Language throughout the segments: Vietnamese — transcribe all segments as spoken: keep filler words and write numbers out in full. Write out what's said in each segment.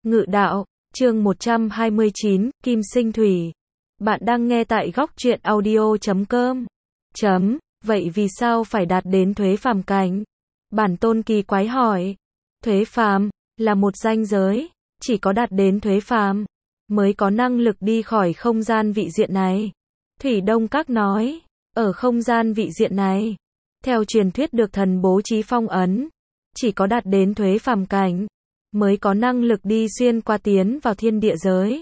Ngự đạo, chương một trăm hai mươi chín, Kim Sinh Thủy. Bạn đang nghe tại góc truyện audio chấm com. Chấm, vậy vì sao phải đạt đến thuế phàm cảnh? Bản tôn kỳ quái hỏi. Thuế phàm, là một ranh giới, chỉ có đạt đến thuế phàm, mới có năng lực đi khỏi không gian vị diện này. Thủy Đông Các nói, ở không gian vị diện này, theo truyền thuyết được thần bố trí phong ấn, chỉ có đạt đến thuế phàm cảnh, mới có năng lực đi xuyên qua tiến vào thiên địa giới.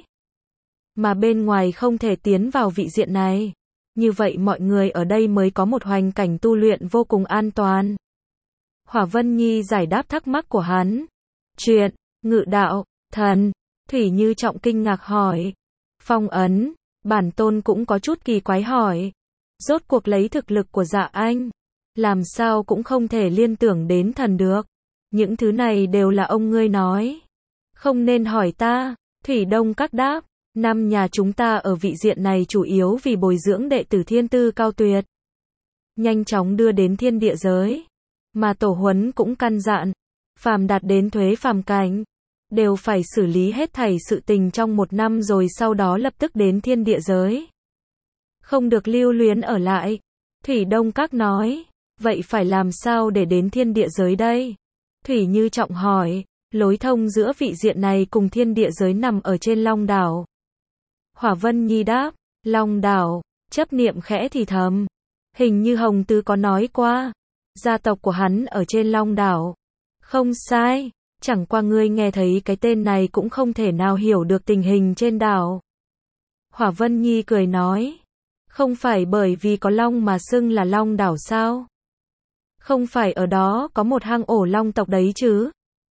Mà bên ngoài không thể tiến vào vị diện này. Như vậy mọi người ở đây mới có một hoành cảnh tu luyện vô cùng an toàn. Hỏa Vân Nhi giải đáp thắc mắc của hắn. Chuyện, ngự đạo, thần, Thủy Như Trọng kinh ngạc hỏi. Phong ấn, bản tôn cũng có chút kỳ quái hỏi. Rốt cuộc lấy thực lực của Dạ Anh, làm sao cũng không thể liên tưởng đến thần được. Những thứ này đều là ông ngươi nói. Không nên hỏi ta. Thủy Đông Các đáp. Năm nhà chúng ta ở vị diện này chủ yếu vì bồi dưỡng đệ tử thiên tư cao tuyệt, nhanh chóng đưa đến thiên địa giới. Mà tổ huấn cũng căn dặn, phàm đạt đến thuế phàm cảnh, đều phải xử lý hết thảy sự tình trong một năm rồi sau đó lập tức đến thiên địa giới. Không được lưu luyến ở lại. Thủy Đông Các nói, vậy phải làm sao để đến thiên địa giới đây? Thủy Như Trọng hỏi, lối thông giữa vị diện này cùng thiên địa giới nằm ở trên Long Đảo. Hỏa Vân Nhi đáp, Long Đảo, chấp niệm khẽ thì thầm. Hình như Hồng Tứ có nói qua, gia tộc của hắn ở trên Long Đảo. Không sai, chẳng qua ngươi nghe thấy cái tên này cũng không thể nào hiểu được tình hình trên đảo. Hỏa Vân Nhi cười nói, không phải bởi vì có long mà xưng là Long Đảo sao? Không phải ở đó có một hang ổ long tộc đấy chứ?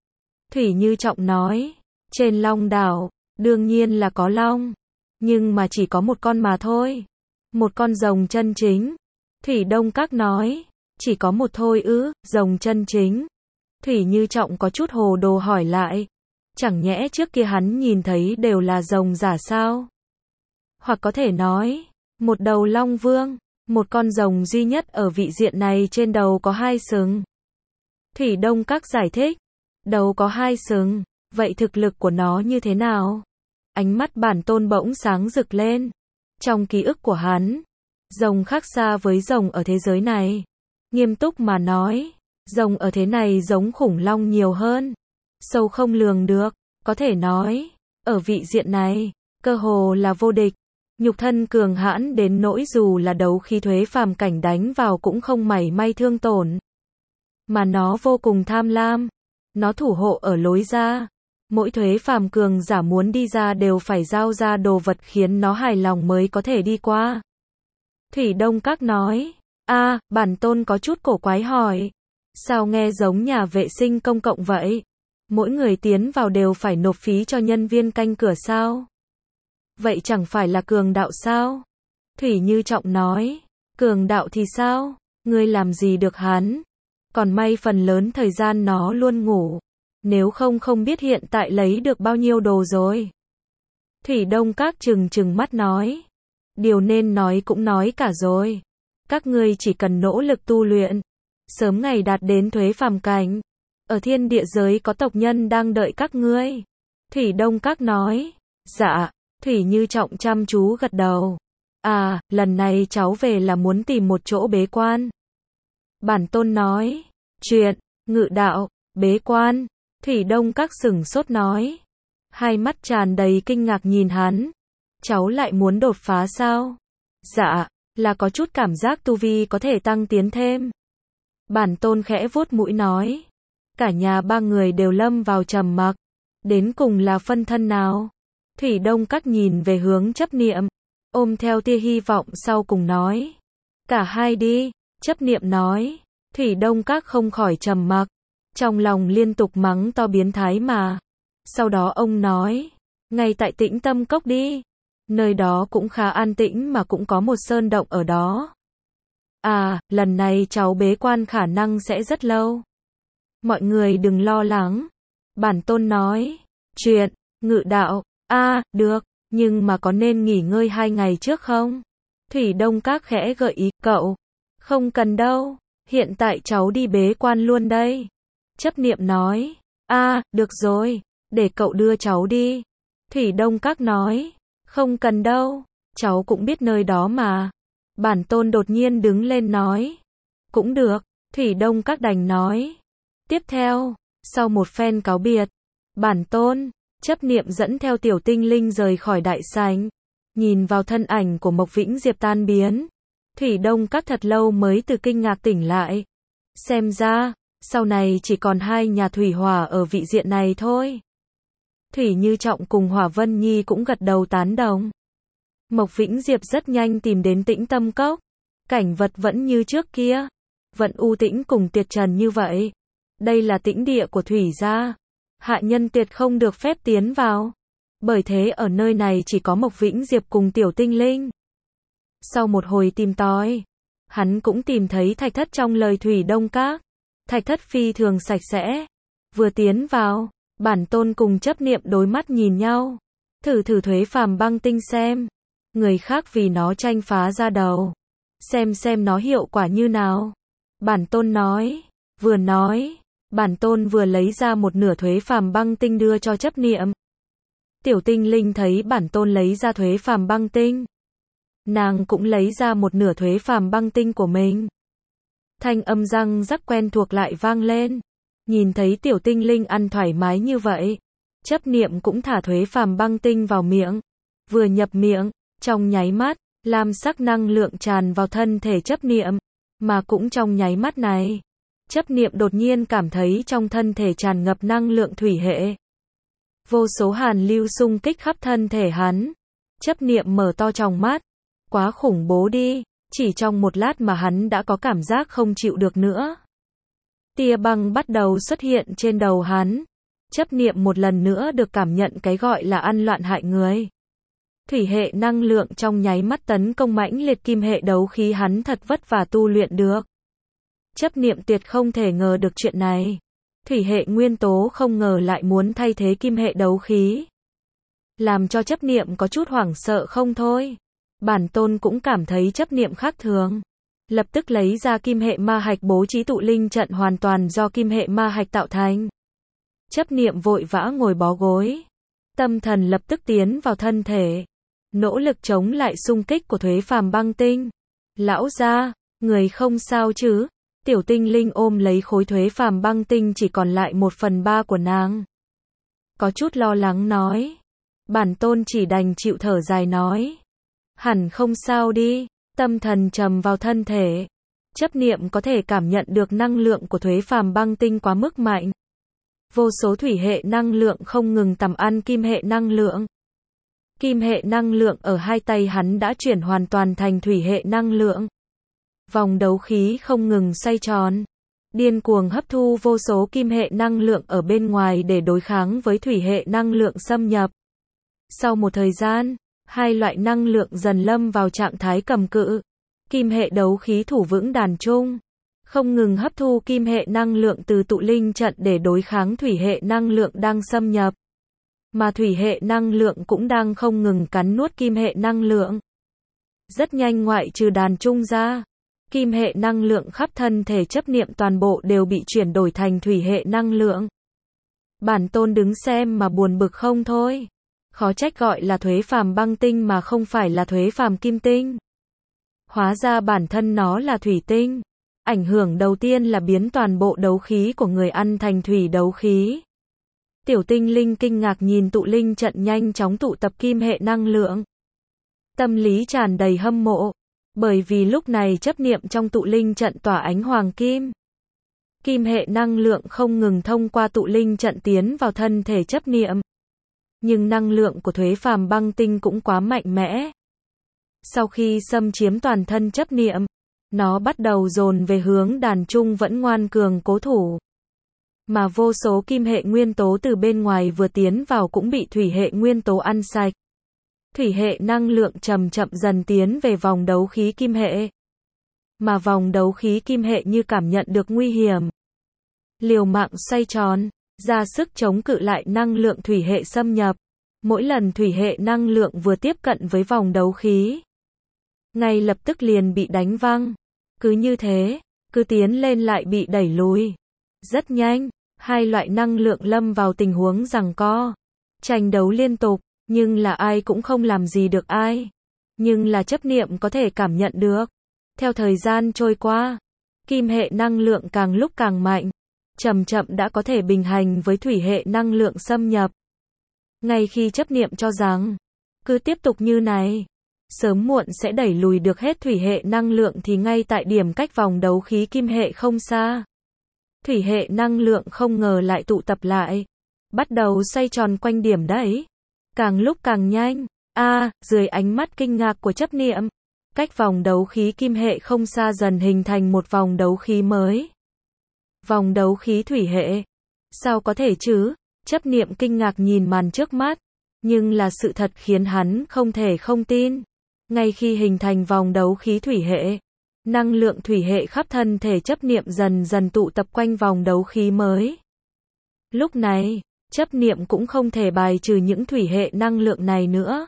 Thủy Như Trọng nói, trên Long Đảo, đương nhiên là có long, nhưng mà chỉ có một con mà thôi. Một con rồng chân chính. Thủy Đông Các nói, chỉ có một thôi ư, rồng chân chính. Thủy Như Trọng có chút hồ đồ hỏi lại, chẳng nhẽ trước kia hắn nhìn thấy đều là rồng giả sao? Hoặc có thể nói, một đầu long vương, một con rồng duy nhất ở vị diện này trên đầu có hai sừng. Thủy Đông Các giải thích, đầu có hai sừng, vậy thực lực của nó như thế nào? Ánh mắt bản tôn bỗng sáng rực lên. Trong ký ức của hắn, rồng khác xa với rồng ở thế giới này. Nghiêm túc mà nói, rồng ở thế này giống khủng long nhiều hơn, sâu không lường được, có thể nói, ở vị diện này, cơ hồ là vô địch. Nhục thân cường hãn đến nỗi dù là đấu khí thuế phàm cảnh đánh vào cũng không mảy may thương tổn. Mà nó vô cùng tham lam, nó thủ hộ ở lối ra. Mỗi thuế phàm cường giả muốn đi ra đều phải giao ra đồ vật khiến nó hài lòng mới có thể đi qua. Thủy Đông Các nói, a, bản tôn có chút cổ quái hỏi, sao nghe giống nhà vệ sinh công cộng vậy? Mỗi người tiến vào đều phải nộp phí cho nhân viên canh cửa sao? Vậy chẳng phải là cường đạo sao? Thủy Như Trọng nói, cường đạo thì sao? Ngươi làm gì được hắn? Còn may phần lớn thời gian nó luôn ngủ. Nếu không không biết hiện tại lấy được bao nhiêu đồ rồi. Thủy Đông Các trừng trừng mắt nói. Điều nên nói cũng nói cả rồi. Các ngươi chỉ cần nỗ lực tu luyện, sớm ngày đạt đến thuế phàm cảnh. Ở thiên địa giới có tộc nhân đang đợi các ngươi. Thủy Đông Các nói. Dạ. Thủy Như Trọng chăm chú gật đầu. À, lần này cháu về là muốn tìm một chỗ bế quan. Bản tôn nói. Chuyện, ngự đạo, bế quan. Thủy Đông Các sửng sốt nói. Hai mắt tràn đầy kinh ngạc nhìn hắn. Cháu lại muốn đột phá sao? Dạ, là có chút cảm giác tu vi có thể tăng tiến thêm. Bản tôn khẽ vuốt mũi nói. Cả nhà ba người đều lâm vào trầm mặc. Đến cùng là phân thân nào? Thủy Đông Các nhìn về hướng chấp niệm, ôm theo tia hy vọng sau cùng nói. Cả hai đi, chấp niệm nói. Thủy Đông Các không khỏi trầm mặc. Trong lòng liên tục mắng to biến thái mà. Sau đó ông nói, ngay tại Tĩnh Tâm Cốc đi. Nơi đó cũng khá an tĩnh mà cũng có một sơn động ở đó. À, lần này cháu bế quan khả năng sẽ rất lâu. Mọi người đừng lo lắng. Bản tôn nói, chuyện, ngự đạo, a à, được, nhưng mà có nên nghỉ ngơi hai ngày trước không? Thủy Đông Các khẽ gợi ý, cậu, không cần đâu, hiện tại cháu đi bế quan luôn đây. Chấp niệm nói, a à, được rồi, để cậu đưa cháu đi. Thủy Đông Các nói, không cần đâu, cháu cũng biết nơi đó mà. Bản Tôn đột nhiên đứng lên nói, cũng được, Thủy Đông Các đành nói. Tiếp theo, sau một phen cáo biệt, Bản Tôn, Chấp Niệm dẫn theo tiểu tinh linh rời khỏi đại sảnh. Nhìn vào thân ảnh của Mộc Vĩnh Diệp tan biến, Thủy Đông Các thật lâu mới từ kinh ngạc tỉnh lại. Xem ra, sau này chỉ còn hai nhà Thủy Hỏa ở vị diện này thôi. Thủy Như Trọng cùng Hỏa Vân Nhi cũng gật đầu tán đồng. Mộc Vĩnh Diệp rất nhanh tìm đến Tĩnh Tâm Cốc. Cảnh vật vẫn như trước kia, vẫn u tĩnh cùng tiệt trần như vậy. Đây là tĩnh địa của Thủy gia, hạ nhân tuyệt không được phép tiến vào. Bởi thế ở nơi này chỉ có Mộc Vĩnh Diệp cùng tiểu tinh linh. Sau một hồi tìm tòi, hắn cũng tìm thấy thạch thất trong lời Thủy Đông Các. Thạch thất phi thường sạch sẽ. Vừa tiến vào, Bản Tôn cùng Chấp Niệm đối mắt nhìn nhau. Thử thử thuế phàm băng tinh xem. Người khác vì nó tranh phá ra đầu. Xem xem nó hiệu quả như nào. Bản Tôn nói. Vừa nói, Bản Tôn vừa lấy ra một nửa thuế phàm băng tinh đưa cho Chấp Niệm. Tiểu tinh linh thấy Bản Tôn lấy ra thuế phàm băng tinh. Nàng cũng lấy ra một nửa thuế phàm băng tinh của mình. Thanh âm răng rắc quen thuộc lại vang lên. Nhìn thấy tiểu tinh linh ăn thoải mái như vậy, Chấp Niệm cũng thả thuế phàm băng tinh vào miệng. Vừa nhập miệng, trong nháy mắt, lam sắc năng lượng tràn vào thân thể Chấp Niệm. Mà cũng trong nháy mắt này, Chấp Niệm đột nhiên cảm thấy trong thân thể tràn ngập năng lượng thủy hệ. Vô số hàn lưu xung kích khắp thân thể hắn. Chấp Niệm mở to tròng mắt. Quá khủng bố đi, chỉ trong một lát mà hắn đã có cảm giác không chịu được nữa. Tia băng bắt đầu xuất hiện trên đầu hắn. Chấp Niệm một lần nữa được cảm nhận cái gọi là ăn loạn hại người. Thủy hệ năng lượng trong nháy mắt tấn công mãnh liệt kim hệ đấu khí hắn thật vất vả tu luyện được. Chấp Niệm tuyệt không thể ngờ được chuyện này. Thủy hệ nguyên tố không ngờ lại muốn thay thế kim hệ đấu khí. Làm cho Chấp Niệm có chút hoảng sợ không thôi. Bản Tôn cũng cảm thấy Chấp Niệm khác thường. Lập tức lấy ra kim hệ ma hạch bố trí tụ linh trận hoàn toàn do kim hệ ma hạch tạo thành. Chấp Niệm vội vã ngồi bó gối. Tâm thần lập tức tiến vào thân thể. Nỗ lực chống lại xung kích của thuế phàm băng tinh. Lão gia, người không sao chứ? Tiểu tinh linh ôm lấy khối thuế phàm băng tinh chỉ còn lại một phần ba của nàng. Có chút lo lắng nói. Bản Tôn chỉ đành chịu thở dài nói. Hẳn không sao đi. Tâm thần trầm vào thân thể. Chấp Niệm có thể cảm nhận được năng lượng của thuế phàm băng tinh quá mức mạnh. Vô số thủy hệ năng lượng không ngừng tầm ăn kim hệ năng lượng. Kim hệ năng lượng ở hai tay hắn đã chuyển hoàn toàn thành thủy hệ năng lượng. Vòng đấu khí không ngừng xoay tròn. Điên cuồng hấp thu vô số kim hệ năng lượng ở bên ngoài để đối kháng với thủy hệ năng lượng xâm nhập. Sau một thời gian, hai loại năng lượng dần lâm vào trạng thái cầm cự. Kim hệ đấu khí thủ vững đàn chung. Không ngừng hấp thu kim hệ năng lượng từ tụ linh trận để đối kháng thủy hệ năng lượng đang xâm nhập. Mà thủy hệ năng lượng cũng đang không ngừng cắn nuốt kim hệ năng lượng. Rất nhanh ngoại trừ đàn chung ra, kim hệ năng lượng khắp thân thể Chấp Niệm toàn bộ đều bị chuyển đổi thành thủy hệ năng lượng. Bản Tôn đứng xem mà buồn bực không thôi. Khó trách gọi là thuế phàm băng tinh mà không phải là thuế phàm kim tinh. Hóa ra bản thân nó là thủy tinh. Ảnh hưởng đầu tiên là biến toàn bộ đấu khí của người ăn thành thủy đấu khí. Tiểu tinh linh kinh ngạc nhìn tụ linh trận nhanh chóng tụ tập kim hệ năng lượng. Tâm lý tràn đầy hâm mộ. Bởi vì lúc này Chấp Niệm trong tụ linh trận tỏa ánh hoàng kim. Kim hệ năng lượng không ngừng thông qua tụ linh trận tiến vào thân thể Chấp Niệm. Nhưng năng lượng của thuế phàm băng tinh cũng quá mạnh mẽ. Sau khi xâm chiếm toàn thân Chấp Niệm, nó bắt đầu dồn về hướng đàn chung vẫn ngoan cường cố thủ. Mà vô số kim hệ nguyên tố từ bên ngoài vừa tiến vào cũng bị thủy hệ nguyên tố ăn sạch. Thủy hệ năng lượng chậm chậm dần tiến về vòng đấu khí kim hệ. Mà vòng đấu khí kim hệ như cảm nhận được nguy hiểm. Liều mạng xoay tròn, ra sức chống cự lại năng lượng thủy hệ xâm nhập. Mỗi lần thủy hệ năng lượng vừa tiếp cận với vòng đấu khí, ngay lập tức liền bị đánh văng. Cứ như thế, cứ tiến lên lại bị đẩy lùi. Rất nhanh, Hai loại năng lượng lâm vào tình huống giằng co, tranh đấu liên tục, nhưng là ai cũng không làm gì được ai. Nhưng là chấp niệm có thể cảm nhận được. Theo thời gian trôi qua, kim hệ năng lượng càng lúc càng mạnh, chậm chậm đã có thể bình hành với thủy hệ năng lượng xâm nhập. Ngay khi chấp niệm cho rằng, cứ tiếp tục như này, sớm muộn sẽ đẩy lùi được hết thủy hệ năng lượng thì ngay tại điểm cách vòng đấu khí kim hệ không xa. Thủy hệ năng lượng không ngờ lại tụ tập lại, bắt đầu xoay tròn quanh điểm đấy. Càng lúc càng nhanh, a à, dưới ánh mắt kinh ngạc của chấp niệm, cách vòng đấu khí kim hệ không xa dần hình thành một vòng đấu khí mới. Vòng đấu khí thủy hệ. Sao có thể chứ? Chấp niệm kinh ngạc nhìn màn trước mắt, nhưng là sự thật khiến hắn không thể không tin. Ngay khi hình thành vòng đấu khí thủy hệ, năng lượng thủy hệ khắp thân thể chấp niệm dần dần tụ tập quanh vòng đấu khí mới. Lúc này, chấp niệm cũng không thể bài trừ những thủy hệ năng lượng này nữa.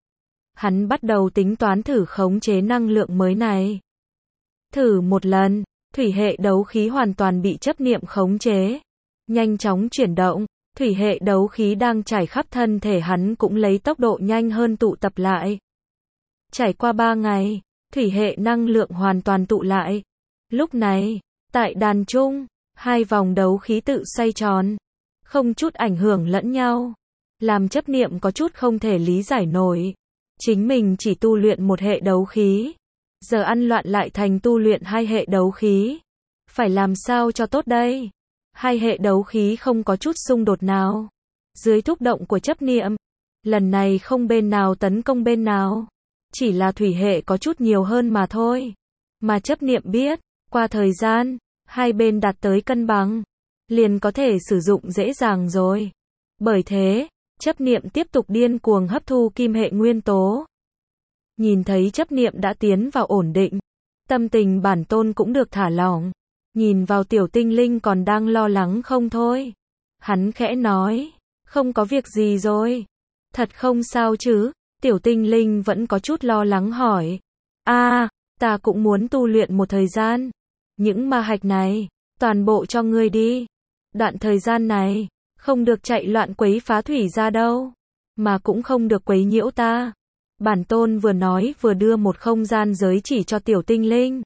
Hắn bắt đầu tính toán thử khống chế năng lượng mới này. Thử một lần, thủy hệ đấu khí hoàn toàn bị chấp niệm khống chế. Nhanh chóng chuyển động, thủy hệ đấu khí đang trải khắp thân thể hắn cũng lấy tốc độ nhanh hơn tụ tập lại. Trải qua ba ngày, thủy hệ năng lượng hoàn toàn tụ lại. Lúc này, tại đàn trung, hai vòng đấu khí tự xoay tròn, không chút ảnh hưởng lẫn nhau, làm chấp niệm có chút không thể lý giải nổi. Chính mình chỉ tu luyện một hệ đấu khí, giờ ăn loạn lại thành tu luyện hai hệ đấu khí. Phải làm sao cho tốt đây? Hai hệ đấu khí không có chút xung đột nào. Dưới thúc động của chấp niệm, lần này không bên nào tấn công bên nào. Chỉ là thủy hệ có chút nhiều hơn mà thôi. Mà chấp niệm biết, qua thời gian, hai bên đạt tới cân bằng, liền có thể sử dụng dễ dàng rồi. Bởi thế, chấp niệm tiếp tục điên cuồng hấp thu kim hệ nguyên tố. Nhìn thấy chấp niệm đã tiến vào ổn định, tâm tình bản tôn cũng được thả lỏng. Nhìn vào tiểu tinh linh còn đang lo lắng không thôi. Hắn khẽ nói, không có việc gì rồi. Thật không sao chứ? Tiểu tinh linh vẫn có chút lo lắng hỏi. A, à, ta cũng muốn tu luyện một thời gian. Những ma hạch này, toàn bộ cho ngươi đi. Đoạn thời gian này, không được chạy loạn quấy phá thủy ra đâu. Mà cũng không được quấy nhiễu ta. Bản tôn vừa nói vừa đưa một không gian giới chỉ cho tiểu tinh linh.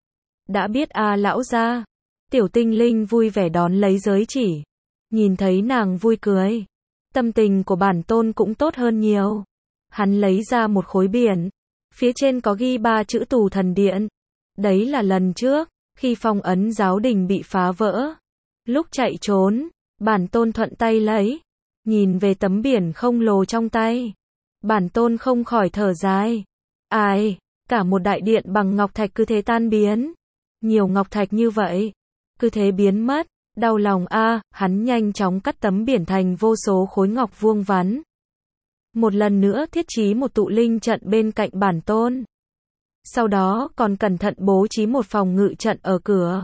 Đã biết a à, lão gia. Tiểu tinh linh vui vẻ đón lấy giới chỉ. Nhìn thấy nàng vui cười, tâm tình của bản tôn cũng tốt hơn nhiều. Hắn lấy ra một khối biển, phía trên có ghi ba chữ Tù Thần Điện. Đấy là lần trước, khi phong ấn giáo đình bị phá vỡ. Lúc chạy trốn, bản tôn thuận tay lấy, nhìn về tấm biển không lồ trong tay. Bản tôn không khỏi thở dài. Ai, cả một đại điện bằng ngọc thạch cứ thế tan biến. Nhiều ngọc thạch như vậy, cứ thế biến mất. Đau lòng a, à, hắn nhanh chóng cắt tấm biển thành vô số khối ngọc vuông vắn. Một lần nữa thiết trí một tụ linh trận bên cạnh bản tôn. Sau đó còn cẩn thận bố trí một phòng ngự trận ở cửa.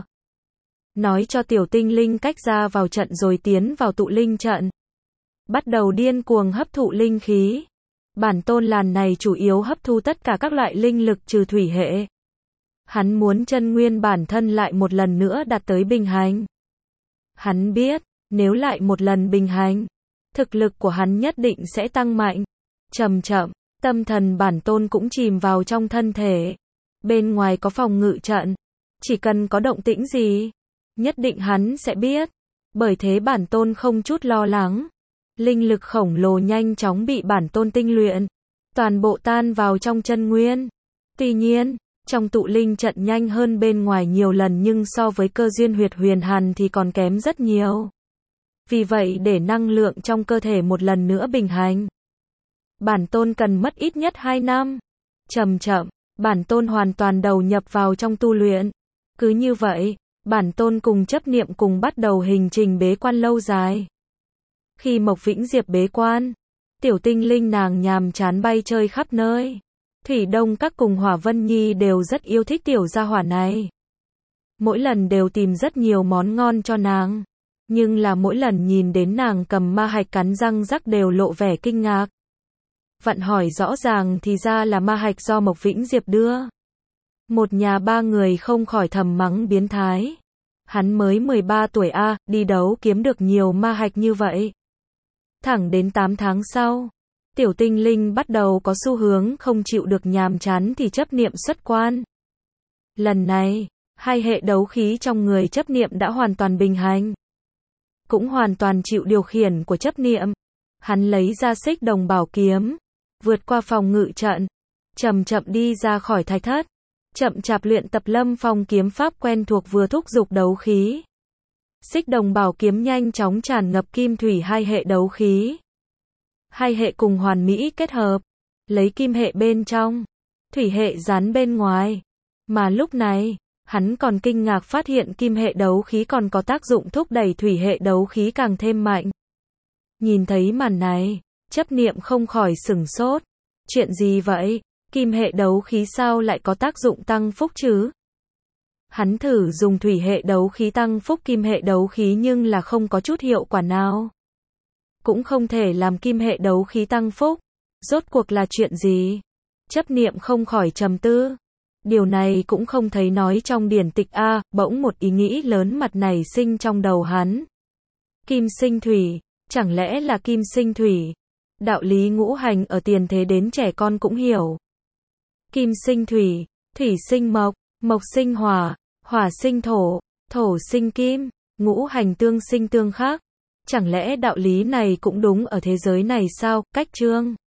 Nói cho tiểu tinh linh cách ra vào trận rồi tiến vào tụ linh trận. Bắt đầu điên cuồng hấp thụ linh khí. Bản tôn làn này chủ yếu hấp thu tất cả các loại linh lực trừ thủy hệ. Hắn muốn chân nguyên bản thân lại một lần nữa đạt tới bình hành. Hắn biết, nếu lại một lần bình hành, thực lực của hắn nhất định sẽ tăng mạnh. Chậm chậm, tâm thần bản tôn cũng chìm vào trong thân thể. Bên ngoài có phòng ngự trận, chỉ cần có động tĩnh gì, nhất định hắn sẽ biết. Bởi thế bản tôn không chút lo lắng. Linh lực khổng lồ nhanh chóng bị bản tôn tinh luyện, toàn bộ tan vào trong chân nguyên. Tuy nhiên, trong tụ linh trận nhanh hơn bên ngoài nhiều lần nhưng so với cơ duyên huyệt huyền hàn thì còn kém rất nhiều. Vì vậy để năng lượng trong cơ thể một lần nữa bình hành, bản tôn cần mất ít nhất hai năm. Chậm chậm, bản tôn hoàn toàn đầu nhập vào trong tu luyện. Cứ như vậy, bản tôn cùng chấp niệm cùng bắt đầu hành trình bế quan lâu dài. Khi Mộc Vĩnh Diệp bế quan, tiểu tinh linh nàng nhàm chán bay chơi khắp nơi. Thủy Đông Các cùng Hỏa Vân Nhi đều rất yêu thích tiểu gia hỏa này. Mỗi lần đều tìm rất nhiều món ngon cho nàng. Nhưng là mỗi lần nhìn đến nàng cầm ma hạch cắn răng rắc đều lộ vẻ kinh ngạc. Vặn hỏi rõ ràng thì ra là ma hạch do Mộc Vĩnh Diệp đưa. Một nhà ba người không khỏi thầm mắng biến thái. Hắn mới mười ba tuổi a, đi đấu kiếm được nhiều ma hạch như vậy. Thẳng đến tám tháng sau, tiểu tinh linh bắt đầu có xu hướng không chịu được nhàm chán thì chấp niệm xuất quan. Lần này, hai hệ đấu khí trong người chấp niệm đã hoàn toàn bình hành. Cũng hoàn toàn chịu điều khiển của chấp niệm. Hắn lấy ra xích đồng bảo kiếm, vượt qua phòng ngự trận, chậm chậm đi ra khỏi thạch thất, chậm chạp luyện tập lâm phong kiếm pháp quen thuộc vừa thúc giục đấu khí. Xích đồng bảo kiếm nhanh chóng tràn ngập kim thủy hai hệ đấu khí. Hai hệ cùng hoàn mỹ kết hợp, lấy kim hệ bên trong, thủy hệ dán bên ngoài. Mà lúc này, hắn còn kinh ngạc phát hiện kim hệ đấu khí còn có tác dụng thúc đẩy thủy hệ đấu khí càng thêm mạnh. Nhìn thấy màn này, chấp niệm không khỏi sửng sốt. Chuyện gì vậy? Kim hệ đấu khí sao lại có tác dụng tăng phúc chứ? Hắn thử dùng thủy hệ đấu khí tăng phúc kim hệ đấu khí nhưng là không có chút hiệu quả nào. Cũng không thể làm kim hệ đấu khí tăng phúc. Rốt cuộc là chuyện gì? Chấp niệm không khỏi trầm tư. Điều này cũng không thấy nói trong điển tịch a, bỗng một ý nghĩ lớn mặt nảy sinh trong đầu hắn. Kim sinh thủy, chẳng lẽ là kim sinh thủy? Đạo lý ngũ hành ở tiền thế đến trẻ con cũng hiểu. Kim sinh thủy, thủy sinh mộc, mộc sinh hỏa, hỏa sinh thổ, thổ sinh kim, ngũ hành tương sinh tương khắc. Chẳng lẽ đạo lý này cũng đúng ở thế giới này sao? Cách chương